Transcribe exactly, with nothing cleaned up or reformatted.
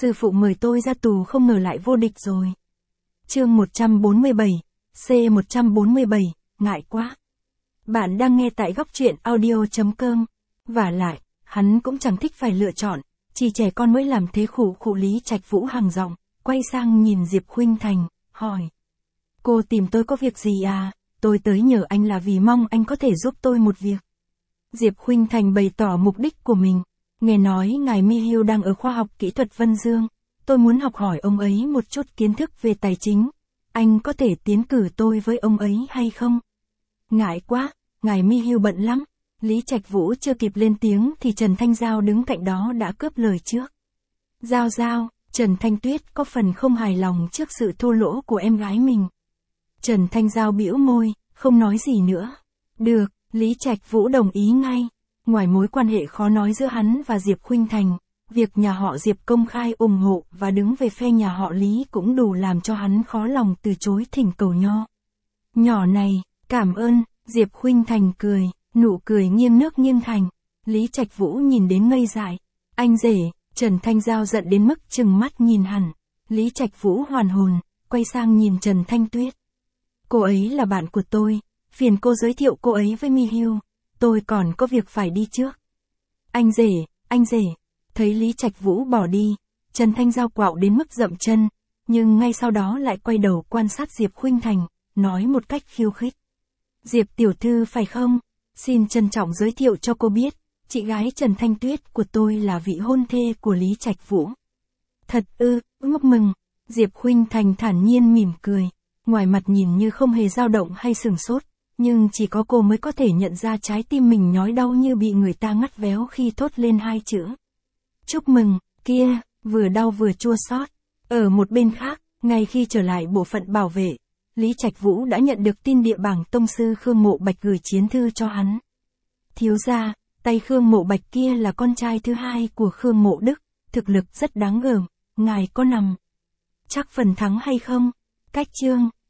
Sư phụ mời tôi ra tù không ngờ lại vô địch rồi. Chương một trăm bốn mươi bảy, C một trăm bốn mươi bảy, ngại quá. Bạn đang nghe tại góc truyện audio chấm com. Vả lại, hắn cũng chẳng thích phải lựa chọn, chỉ trẻ con mới làm thế. Khụ khụ. Lý Trạch Vũ hằng giọng, quay sang nhìn Diệp Khuynh Thành, hỏi. Cô tìm tôi có việc gì à? Tôi tới nhờ anh là vì mong anh có thể giúp tôi một việc. Diệp Khuynh Thành bày tỏ mục đích của mình. Nghe nói ngài Mihiu đang ở khoa học kỹ thuật Vân Dương. Tôi muốn học hỏi ông ấy một chút kiến thức về tài chính. Anh có thể tiến cử tôi với ông ấy hay không? Ngại quá, ngài Mihiu bận lắm. Lý Trạch Vũ chưa kịp lên tiếng thì Trần Thanh Giao đứng cạnh đó đã cướp lời trước. Giao Giao, Trần Thanh Tuyết có phần không hài lòng trước sự thô lỗ của em gái mình. Trần Thanh Giao bĩu môi, không nói gì nữa. Được, Lý Trạch Vũ đồng ý ngay. Ngoài mối quan hệ khó nói giữa hắn và Diệp Khuynh Thành, việc nhà họ Diệp công khai ủng hộ và đứng về phe nhà họ Lý cũng đủ làm cho hắn khó lòng từ chối thỉnh cầu nho. Nhỏ này, cảm ơn, Diệp Khuynh Thành cười, nụ cười nghiêng nước nghiêng thành. Lý Trạch Vũ nhìn đến ngây dại. Anh rể, Trần Thanh Giao giận đến mức trừng mắt nhìn hẳn. Lý Trạch Vũ hoàn hồn, quay sang nhìn Trần Thanh Tuyết. Cô ấy là bạn của tôi, phiền cô giới thiệu cô ấy với Mihiu. Tôi còn có việc phải đi trước. Anh rể, anh rể. Thấy Lý Trạch Vũ bỏ đi, Trần Thanh Giao quạo đến mức dậm chân, nhưng ngay sau đó lại quay đầu quan sát Diệp Khuynh Thành, nói một cách khiêu khích. Diệp tiểu thư phải không? Xin trân trọng giới thiệu cho cô biết, chị gái Trần Thanh Tuyết của tôi là vị hôn thê của Lý Trạch Vũ. Thật ư, ngốc mừng. Diệp Khuynh Thành thản nhiên mỉm cười, ngoài mặt nhìn như không hề dao động hay sửng sốt, nhưng chỉ có cô mới có thể nhận ra trái tim mình nhói đau như bị người ta ngắt véo khi thốt lên hai chữ. Chúc mừng, kia, vừa đau vừa chua xót. Ở một bên khác, ngay khi trở lại bộ phận bảo vệ, Lý Trạch Vũ đã nhận được tin địa bảng tông sư Khương Mộ Bạch gửi chiến thư cho hắn. Thiếu gia, tay Khương Mộ Bạch kia là con trai thứ hai của Khương Mộ Đức, thực lực rất đáng gờm, ngài có nằm chắc phần thắng hay không? Cách chương